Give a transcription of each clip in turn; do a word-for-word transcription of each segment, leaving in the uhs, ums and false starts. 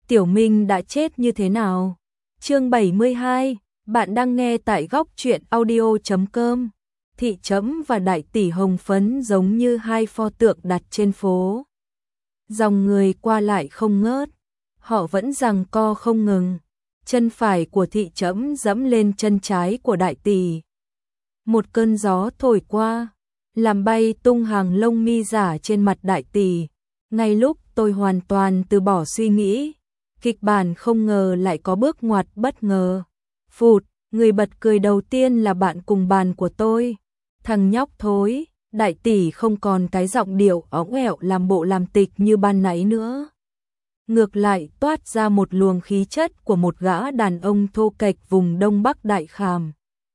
Tiểu Minh đã chết như thế nào? Chương bảy mươi hai, bạn đang nghe tại góc truyện audio chấm com. Thị Trẫm và đại tỷ Hồng Phấn giống như hai pho tượng đặt trên phố. Dòng người qua lại không ngớt, họ vẫn giằng co không ngừng. Chân phải của Thị Trẫm dẫm lên chân trái của đại tỷ. Một cơn gió thổi qua, làm bay tung hàng lông mi giả trên mặt đại tỷ. Ngay lúc tôi hoàn toàn từ bỏ suy nghĩ, kịch bản không ngờ lại có bước ngoặt bất ngờ. Phụt, người bật cười đầu tiên là bạn cùng bàn của tôi. Thằng nhóc thối, đại tỷ không còn cái giọng điệu óng ẻo làm bộ làm tịch như ban nãy nữa. Ngược lại toát ra một luồng khí chất của một gã đàn ông thô kệch vùng Đông Bắc Đại Khảm.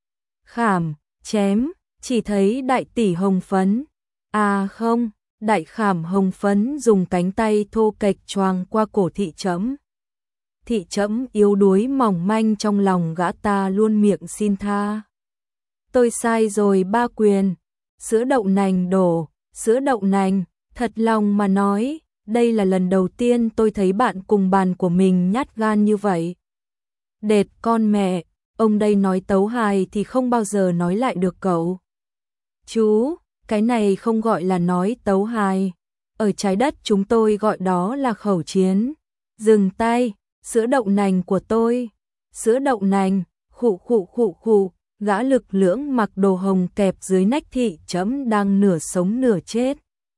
Khảm, chém, chỉ thấy đại tỷ Hồng Phấn. À không, đại khảm Hồng Phấn dùng cánh tay thô kệch choàng qua cổ Thị Trẫm. Thị Trẫm yếu đuối mỏng manh trong lòng gã ta luôn miệng xin tha. Tôi sai rồi ba quyền. Sữa đậu nành đổ, sữa đậu nành, thật lòng mà nói, đây là lần đầu tiên tôi thấy bạn cùng bàn của mình nhát gan như vậy. Đệt con mẹ, ông đây nói tấu hài thì không bao giờ nói lại được cậu. Chú, cái này không gọi là nói tấu hài. Ở trái đất chúng tôi gọi đó là khẩu chiến. Dừng tay, sữa đậu nành của tôi. Sữa đậu nành, khụ khụ khụ khụ. Gã lực lưỡng mặc đồ hồng kẹp dưới nách Thị Trẫm đang nửa sống nửa chết.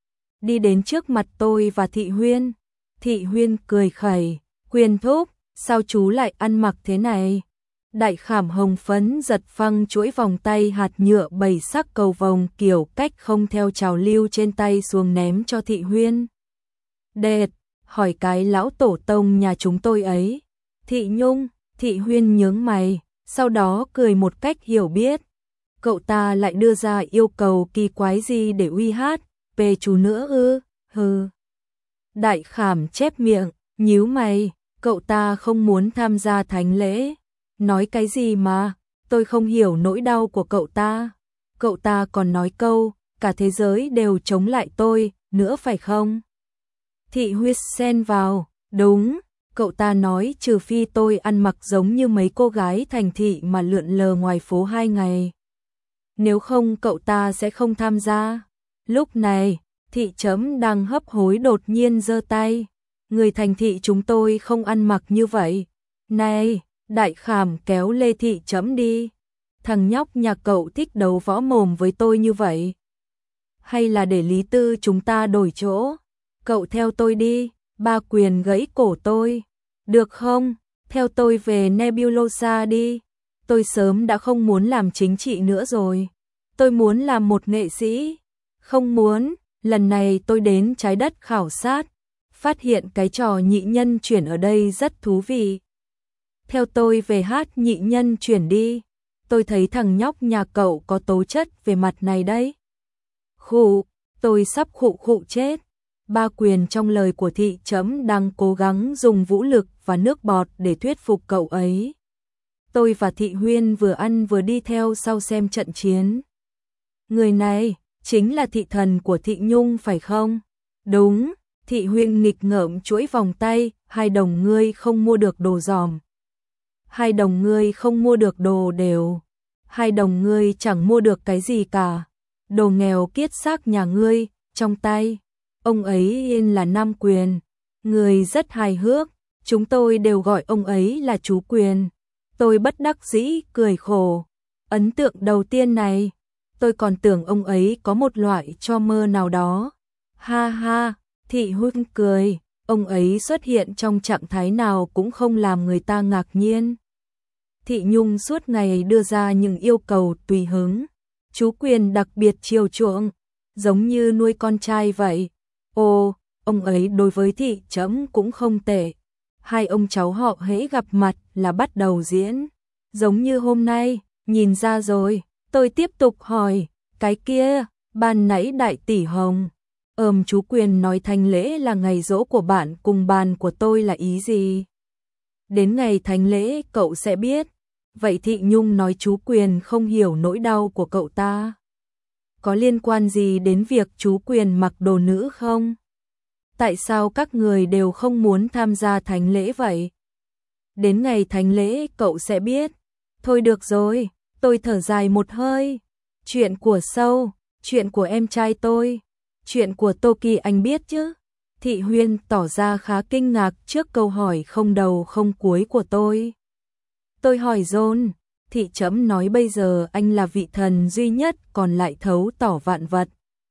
Đi đến trước mặt tôi và Thị Huyên. Thị Huyên cười khẩy, Quyên thúc, sao chú lại ăn mặc thế này? Đại khảm Hồng Phấn giật phăng chuỗi vòng tay hạt nhựa bảy sắc cầu vồng kiểu cách không theo trào lưu trên tay xuống ném cho Thị Huyên. Đệt, hỏi cái lão tổ tông nhà chúng tôi ấy. Thị Nhung, Thị Huyên nhướng mày. Sau đó cười một cách hiểu biết. Cậu ta lại đưa ra yêu cầu kỳ quái gì để uy hát, về chú nữa ư, hừ. Đại khảm chép miệng, nhíu mày, cậu ta không muốn tham gia thánh lễ. Nói cái gì mà, tôi không hiểu nỗi đau của cậu ta. Cậu ta còn nói câu, cả thế giới đều chống lại tôi, nữa phải không? Thị Huyết xen vào, đúng. Cậu ta nói trừ phi tôi ăn mặc giống như mấy cô gái thành thị mà lượn lờ ngoài phố hai ngày. Nếu không cậu ta sẽ không tham gia. Lúc này, Thị Trẫm đang hấp hối đột nhiên giơ tay. Người thành thị chúng tôi không ăn mặc như vậy. Này, đại khảm kéo Lê Thị Trẫm đi. Thằng nhóc nhà cậu thích đấu võ mồm với tôi như vậy. Hay là để Lý Tư chúng ta đổi chỗ. Cậu theo tôi đi. Ba quyền gãy cổ tôi. Được không? Theo tôi về Nebulosa đi. Tôi sớm đã không muốn làm chính trị nữa rồi. Tôi muốn làm một nghệ sĩ. Không muốn, lần này tôi đến trái đất khảo sát. Phát hiện cái trò nhị nhân chuyển ở đây rất thú vị. Theo tôi về hát nhị nhân chuyển đi. Tôi thấy thằng nhóc nhà cậu có tố chất về mặt này đấy. Khụ, tôi sắp khụ khụ chết. Ba quyền trong lời của Thị Trẫm đang cố gắng dùng vũ lực và nước bọt để thuyết phục cậu ấy. Tôi và Thị Huyên vừa ăn vừa đi theo sau xem trận chiến. Người này chính là thị thần của Thị Nhung phải không? Đúng, Thị Huyên nghịch ngợm chuỗi vòng tay, hai đồng ngươi không mua được đồ giòm. Hai đồng ngươi không mua được đồ đều. Hai đồng ngươi chẳng mua được cái gì cả. Đồ nghèo kiết xác nhà ngươi, trong tay. Ông ấy yên là Nam Quyền, người rất hài hước, chúng tôi đều gọi ông ấy là chú Quyền. Tôi bất đắc dĩ cười khổ. Ấn tượng đầu tiên này, tôi còn tưởng ông ấy có một loại cho mơ nào đó. Ha ha, Thị Huyên cười, ông ấy xuất hiện trong trạng thái nào cũng không làm người ta ngạc nhiên. Thị Nhung suốt ngày đưa ra những yêu cầu tùy hứng. Chú Quyền đặc biệt chiều chuộng, giống như nuôi con trai vậy. Ồ, ông ấy đối với Thị Trẫm cũng không tệ. Hai ông cháu họ hễ gặp mặt là bắt đầu diễn. Giống như hôm nay, nhìn ra rồi, tôi tiếp tục hỏi, cái kia, ban nãy đại tỷ Hồng. Ờm chú Quyền nói thánh lễ là ngày giỗ của bạn cùng bàn của tôi là ý gì? Đến ngày thánh lễ cậu sẽ biết. Vậy Thị Nhung nói chú Quyền không hiểu nỗi đau của cậu ta. Có liên quan gì đến việc chú Quyền mặc đồ nữ không? Tại sao các người đều không muốn tham gia thánh lễ vậy? Đến ngày thánh lễ cậu sẽ biết. Thôi được rồi, tôi thở dài một hơi. Chuyện của Sâu, chuyện của em trai tôi, chuyện của Toki anh biết chứ? Thị Huyên tỏ ra khá kinh ngạc trước câu hỏi không đầu không cuối của tôi. Tôi hỏi John, thị trẫm nói bây giờ anh là vị thần duy nhất còn lại thấu tỏ vạn vật.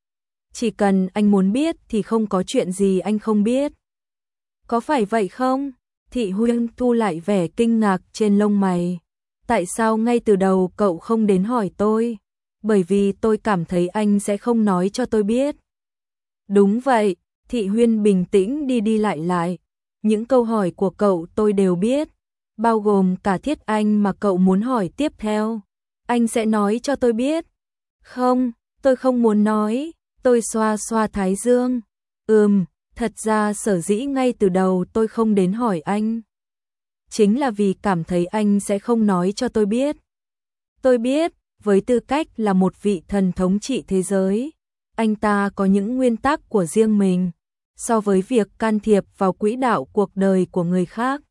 Chỉ cần anh muốn biết thì không có chuyện gì anh không biết. Có phải vậy không? Thị Huyên thu lại vẻ kinh ngạc trên lông mày. Tại sao ngay từ đầu cậu không đến hỏi tôi? Bởi vì tôi cảm thấy anh sẽ không nói cho tôi biết. Đúng vậy, Thị Huyên bình tĩnh đi đi lại lại. Những câu hỏi của cậu tôi đều biết, bao gồm cả Thiết Anh mà cậu muốn hỏi tiếp theo. Anh sẽ nói cho tôi biết. Không, tôi không muốn nói. Tôi xoa xoa thái dương. Ừm, thật ra sở dĩ ngay từ đầu tôi không đến hỏi anh. Chính là vì cảm thấy anh sẽ không nói cho tôi biết. Tôi biết, với tư cách là một vị thần thống trị thế giới, anh ta có những nguyên tắc của riêng mình. So với việc can thiệp vào quỹ đạo cuộc đời của người khác,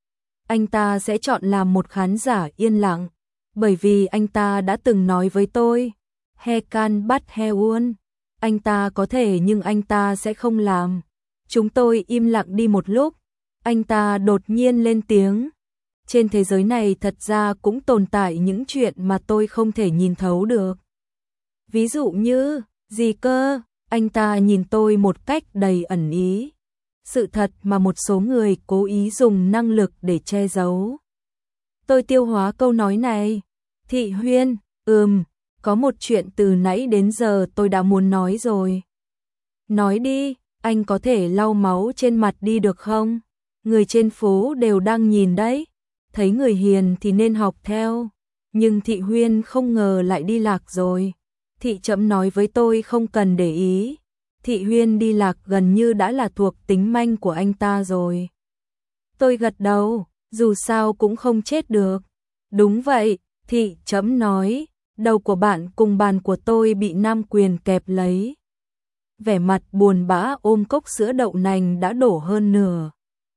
anh ta sẽ chọn làm một khán giả yên lặng. Bởi vì anh ta đã từng nói với tôi, he can bắt he won. Anh ta có thể nhưng anh ta sẽ không làm. Chúng tôi im lặng đi một lúc. Anh ta đột nhiên lên tiếng. Trên thế giới này thật ra cũng tồn tại những chuyện mà tôi không thể nhìn thấu được. Ví dụ như, gì cơ? Anh ta nhìn tôi một cách đầy ẩn ý. Sự thật mà một số người cố ý dùng năng lực để che giấu. Tôi tiêu hóa câu nói này. Thị Huyên, ừm, có một chuyện từ nãy đến giờ tôi đã muốn nói rồi. Nói đi, anh có thể lau máu trên mặt đi được không? Người trên phố đều đang nhìn đấy. Thấy người hiền thì nên học theo. Nhưng Thị Huyên không ngờ lại đi lạc rồi. Thị trẫm nói với tôi không cần để ý. Thị Huyên đi lạc gần như đã là thuộc tính manh của anh ta rồi. Tôi gật đầu, dù sao cũng không chết được. Đúng vậy, thị trẫm nói, đầu của bạn cùng bàn của tôi bị nam quyền kẹp lấy. Vẻ mặt buồn bã ôm cốc sữa đậu nành đã đổ hơn nửa.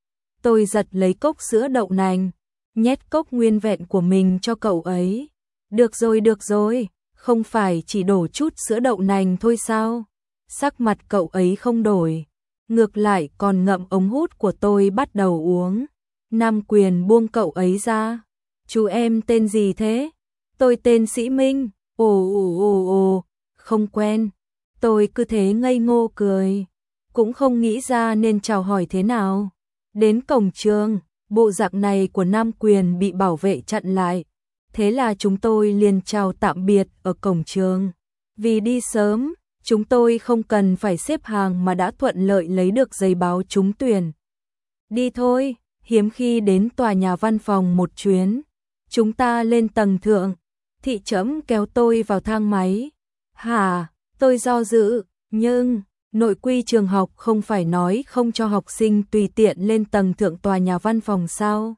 Tôi giật lấy cốc sữa đậu nành, nhét cốc nguyên vẹn của mình cho cậu ấy. Được rồi, được rồi, không phải chỉ đổ chút sữa đậu nành thôi sao? Sắc mặt cậu ấy không đổi, ngược lại còn ngậm ống hút của tôi bắt đầu uống. Nam quyền buông cậu ấy ra. Chú em tên gì thế? Tôi tên Sĩ Minh. Ồ ồ ồ ồ, không quen. Tôi cứ thế ngây ngô cười, cũng không nghĩ ra nên chào hỏi thế nào. Đến cổng trường, bộ dạng này của nam quyền bị bảo vệ chặn lại. Thế là chúng tôi liền chào tạm biệt ở cổng trường. Vì đi sớm, chúng tôi không cần phải xếp hàng mà đã thuận lợi lấy được giấy báo trúng tuyển. Đi thôi, hiếm khi đến tòa nhà văn phòng một chuyến. Chúng ta lên tầng thượng. Thị trẫm kéo tôi vào thang máy. Hả, tôi do dự, nhưng nội quy trường học không phải nói không cho học sinh tùy tiện lên tầng thượng tòa nhà văn phòng sao?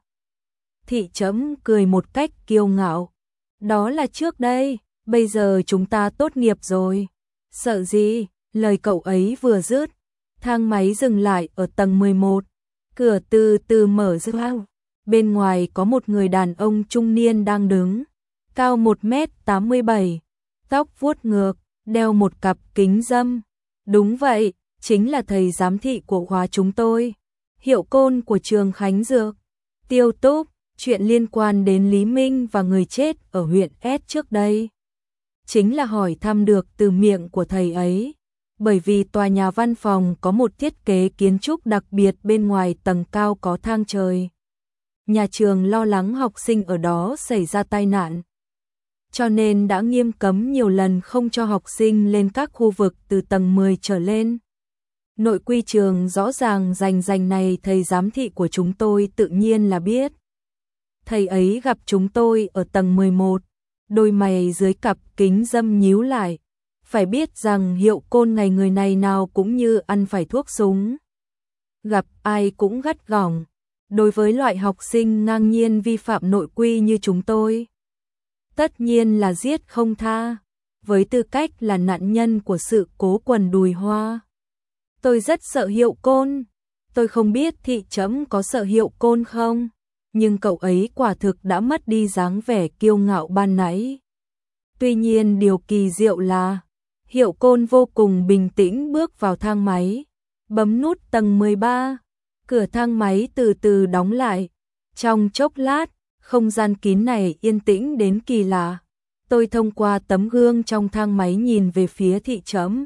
Thị trẫm cười một cách kiêu ngạo. Đó là trước đây, bây giờ chúng ta tốt nghiệp rồi. Sợ gì? Lời cậu ấy vừa dứt, thang máy dừng lại ở tầng mười một. Cửa từ từ mở ra. Bên ngoài có một người đàn ông trung niên đang đứng, cao một mét tám mươi bảy, tóc vuốt ngược, đeo một cặp kính râm. Đúng vậy, chính là thầy giám thị của khóa chúng tôi. Hiệu Côn của trường Khánh Dược. Tiêu Túc, chuyện liên quan đến Lý Minh và người chết ở huyện S trước đây. Chính là hỏi thăm được từ miệng của thầy ấy. Bởi vì tòa nhà văn phòng có một thiết kế kiến trúc đặc biệt, bên ngoài tầng cao có thang trời. Nhà trường lo lắng học sinh ở đó xảy ra tai nạn, cho nên đã nghiêm cấm nhiều lần không cho học sinh lên các khu vực từ tầng mười trở lên. Nội quy trường rõ ràng rành rành này thầy giám thị của chúng tôi tự nhiên là biết. Thầy ấy gặp chúng tôi ở tầng mười một, đôi mày dưới cặp kính râm nhíu lại. Phải biết rằng Hiệu Côn ngày người này nào cũng như ăn phải thuốc súng. Gặp ai cũng gắt gỏng. Đối với loại học sinh ngang nhiên vi phạm nội quy như chúng tôi, tất nhiên là giết không tha. Với tư cách là nạn nhân của sự cố quần đùi hoa, Tôi rất sợ Hiệu Côn. Tôi không biết thị chấm có sợ Hiệu Côn không, nhưng cậu ấy quả thực đã mất đi dáng vẻ kiêu ngạo ban nãy. Tuy nhiên điều kỳ diệu là Hiệu Côn vô cùng bình tĩnh bước vào thang máy, bấm nút tầng mười ba. Cửa thang máy từ từ đóng lại. Trong chốc lát, không gian kín này yên tĩnh đến kỳ lạ. Tôi thông qua tấm gương trong thang máy nhìn về phía thị chấm.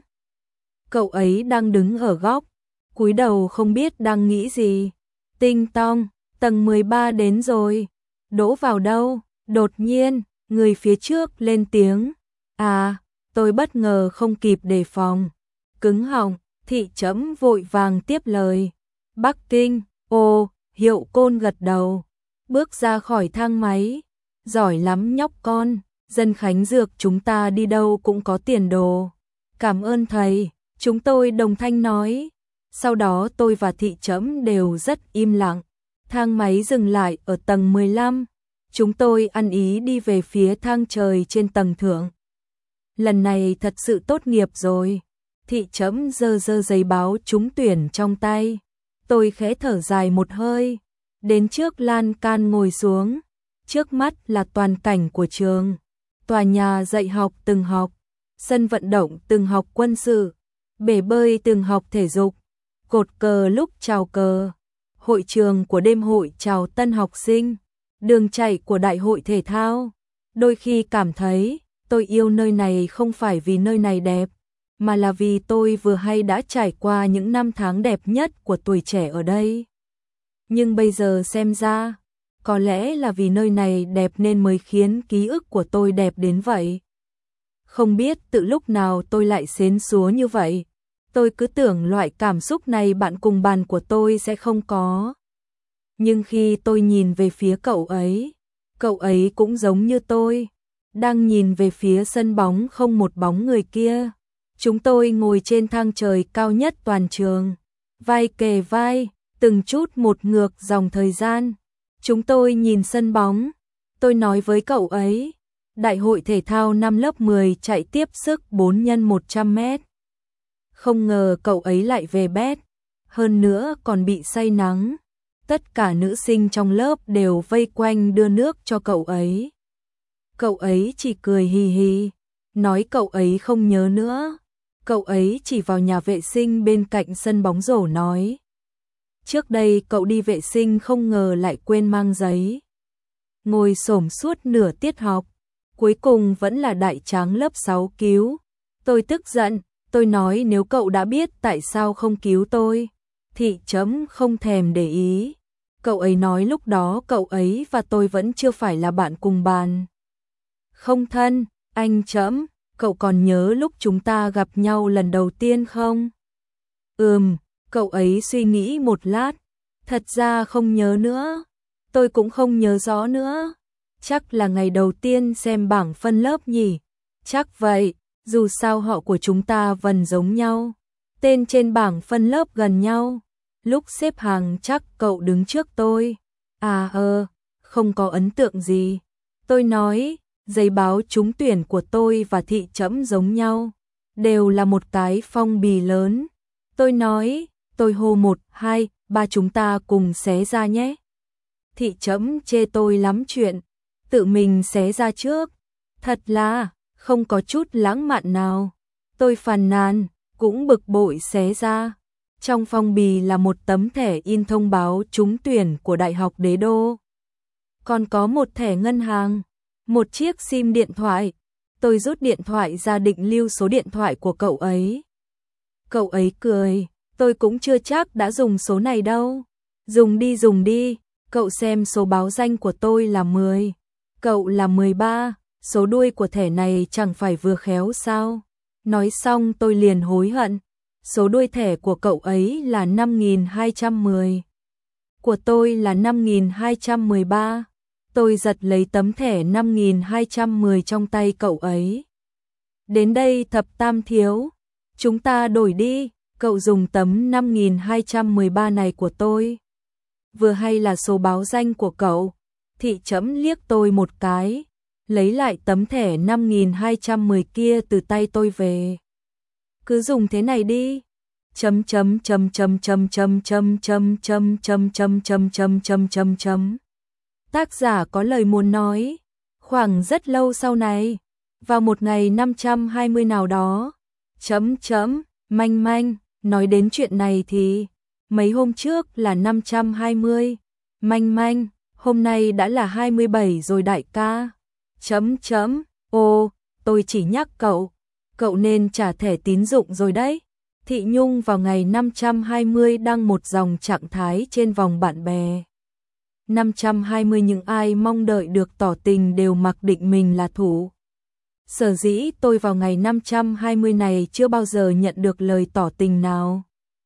Cậu ấy đang đứng ở góc, cúi đầu không biết đang nghĩ gì. Tinh tong, tầng mười ba đến rồi. Đỗ vào đâu? Đột nhiên, người phía trước lên tiếng. À, tôi bất ngờ không kịp đề phòng. Cứng họng, thị chấm vội vàng tiếp lời. Bắc Kinh. Ồ, Hiệu Côn gật đầu. Bước ra khỏi thang máy. Giỏi lắm nhóc con. Dân Khánh Dược chúng ta đi đâu cũng có tiền đồ. Cảm ơn thầy. Chúng tôi đồng thanh nói. Sau đó tôi và thị chấm đều rất im lặng. Thang máy dừng lại ở tầng mười lăm. Chúng tôi ăn ý đi về phía thang trời trên tầng thượng. Lần này thật sự tốt nghiệp rồi. Thị chấm giơ giơ giấy báo trúng tuyển trong tay. Tôi khẽ thở dài một hơi. Đến trước lan can ngồi xuống. Trước mắt là toàn cảnh của trường. Tòa nhà dạy học từng học. Sân vận động từng học quân sự. Bể bơi từng học thể dục. Cột cờ lúc chào cờ. Hội trường của đêm hội chào tân học sinh. Đường chạy của đại hội thể thao. Đôi khi cảm thấy tôi yêu nơi này không phải vì nơi này đẹp, mà là vì tôi vừa hay đã trải qua những năm tháng đẹp nhất của tuổi trẻ ở đây. Nhưng bây giờ xem ra, có lẽ là vì nơi này đẹp nên mới khiến ký ức của tôi đẹp đến vậy. Không biết từ lúc nào tôi lại xến xúa như vậy. Tôi cứ tưởng loại cảm xúc này bạn cùng bàn của tôi sẽ không có. Nhưng khi tôi nhìn về phía cậu ấy, cậu ấy cũng giống như tôi, đang nhìn về phía sân bóng không một bóng người kia. Chúng tôi ngồi trên thang trời cao nhất toàn trường, vai kề vai, từng chút một ngược dòng thời gian. Chúng tôi nhìn sân bóng, tôi nói với cậu ấy, đại hội thể thao năm lớp mười chạy tiếp sức bốn nhân một trăm mét. Không ngờ cậu ấy lại về bét, hơn nữa còn bị say nắng. Tất cả nữ sinh trong lớp đều vây quanh đưa nước cho cậu ấy. Cậu ấy chỉ cười hì hì, nói cậu ấy không nhớ nữa. Cậu ấy chỉ vào nhà vệ sinh bên cạnh sân bóng rổ nói. Trước đây cậu đi vệ sinh không ngờ lại quên mang giấy. Ngồi xổm suốt nửa tiết học, cuối cùng vẫn là đại tráng lớp sáu cứu. Tôi tức giận, tôi nói nếu cậu đã biết tại sao không cứu tôi. Thị chấm không thèm để ý. Cậu ấy nói lúc đó cậu ấy và tôi vẫn chưa phải là bạn cùng bàn. Không thân, anh chấm, cậu còn nhớ lúc chúng ta gặp nhau lần đầu tiên không? Ừm, cậu ấy suy nghĩ một lát. Thật ra không nhớ nữa. Tôi cũng không nhớ rõ nữa. Chắc là ngày đầu tiên xem bảng phân lớp nhỉ? Chắc vậy, dù sao họ của chúng ta vần giống nhau. Tên trên bảng phân lớp gần nhau. Lúc xếp hàng chắc cậu đứng trước tôi. À ờ, không có ấn tượng gì. Tôi nói, giấy báo trúng tuyển của tôi và thị chấm giống nhau. Đều là một cái phong bì lớn. Tôi nói, tôi hô một, hai, ba chúng ta cùng xé ra nhé. Thị chấm chê tôi lắm chuyện. Tự mình xé ra trước. Thật là, không có chút lãng mạn nào. Tôi phàn nàn, cũng bực bội xé ra. Trong phong bì là một tấm thẻ in thông báo trúng tuyển của Đại học Đế Đô. Còn có một thẻ ngân hàng, một chiếc sim điện thoại. Tôi rút điện thoại ra định lưu số điện thoại của cậu ấy. Cậu ấy cười, tôi cũng chưa chắc đã dùng số này đâu. Dùng đi dùng đi, cậu xem số báo danh của tôi là mười. Cậu là mười ba, số đuôi của thẻ này chẳng phải vừa khéo sao? Nói xong tôi liền hối hận. Số đuôi thẻ của cậu ấy là năm nghìn hai trăm mười. Của tôi là năm nghìn hai trăm mười ba. Tôi giật lấy tấm thẻ năm nghìn hai trăm mười trong tay cậu ấy. Đến đây thập tam thiếu. Chúng ta đổi đi, cậu dùng tấm năm nghìn hai trăm mười ba này của tôi. Vừa hay là số báo danh của cậu. Thị chấm liếc tôi một cái. Lấy lại tấm thẻ năm nghìn hai trăm mười kia từ tay tôi về. Cứ dùng thế này đi. chấm chấm chấm chấm chấm chấm chấm chấm chấm chấm chấm chấm chấm chấm chấm chấm. Tác giả có lời muốn nói, khoảng rất lâu sau này, vào một ngày năm trăm hai mươi nào đó, chấm chấm, manh manh, nói đến chuyện này thì, mấy hôm trước là năm trăm hai mươi, manh manh, hôm nay đã là hai mươi bảy rồi đại ca, chấm chấm, ô, tôi chỉ nhắc cậu, cậu nên trả thẻ tín dụng rồi đấy. Thị Nhung vào ngày năm trăm hai mươi đăng một dòng trạng thái trên vòng bạn bè. năm trăm hai mươi những ai mong đợi được tỏ tình đều mặc định mình là thủ. Sở dĩ tôi vào ngày năm trăm hai mươi này chưa bao giờ nhận được lời tỏ tình nào.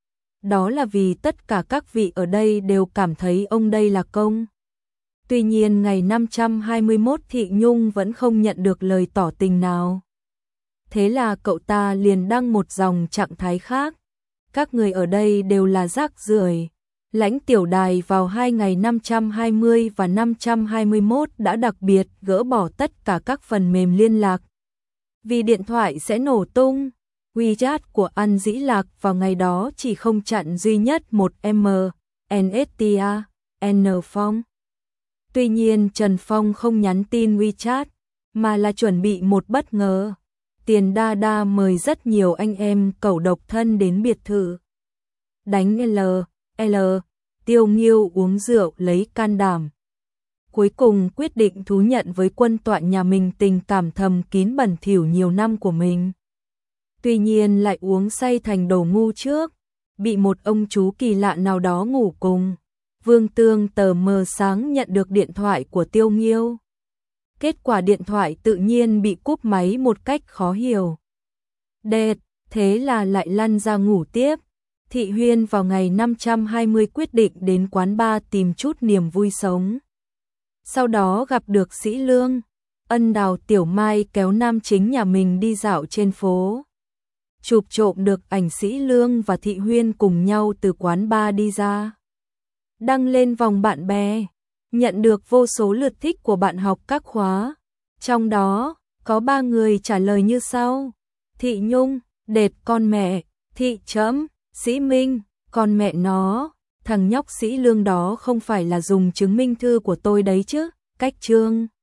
Đó là vì tất cả các vị ở đây đều cảm thấy ông đây là công. Tuy nhiên ngày năm trăm hai mươi mốt Thị Nhung vẫn không nhận được lời tỏ tình nào. Thế là cậu ta liền đăng một dòng trạng thái khác. Các người ở đây đều là rác rưởi. Lãnh tiểu đài vào hai ngày năm trăm hai mươi và năm trăm hai mươi mốt đã đặc biệt gỡ bỏ tất cả các phần mềm liên lạc. Vì điện thoại sẽ nổ tung, WeChat của An Dĩ Lạc vào ngày đó chỉ không chặn duy nhất một M, N S T A, N Phong. Tuy nhiên Trần Phong không nhắn tin WeChat, mà là chuẩn bị một bất ngờ. Tiền Đa Đa mời rất nhiều anh em cẩu độc thân đến biệt thự. Đánh L, L, Tiêu Nghiêu uống rượu lấy can đảm. Cuối cùng quyết định thú nhận với quân tọa nhà mình tình cảm thầm kín bẩn thỉu nhiều năm của mình. Tuy nhiên lại uống say thành đồ ngu trước, bị một ông chú kỳ lạ nào đó ngủ cùng. Vương Tương tờ mờ sáng nhận được điện thoại của Tiêu Nghiêu. Kết quả điện thoại tự nhiên bị cúp máy một cách khó hiểu. Đệt, thế là lại lăn ra ngủ tiếp. Thị Huyên vào ngày năm trăm hai mươi quyết định đến quán bar tìm chút niềm vui sống. Sau đó gặp được Sĩ Lương, Ân Đào Tiểu Mai kéo nam chính nhà mình đi dạo trên phố. Chụp trộm được ảnh Sĩ Lương và Thị Huyên cùng nhau từ quán bar đi ra. Đăng lên vòng bạn bè, nhận được vô số lượt thích của bạn học các khóa. Trong đó, có ba người trả lời như sau. Thị Nhung, đệt con mẹ, Thị chấm, Sĩ Minh, con mẹ nó, thằng nhóc Sĩ Lương đó không phải là dùng chứng minh thư của tôi đấy chứ, cách chương.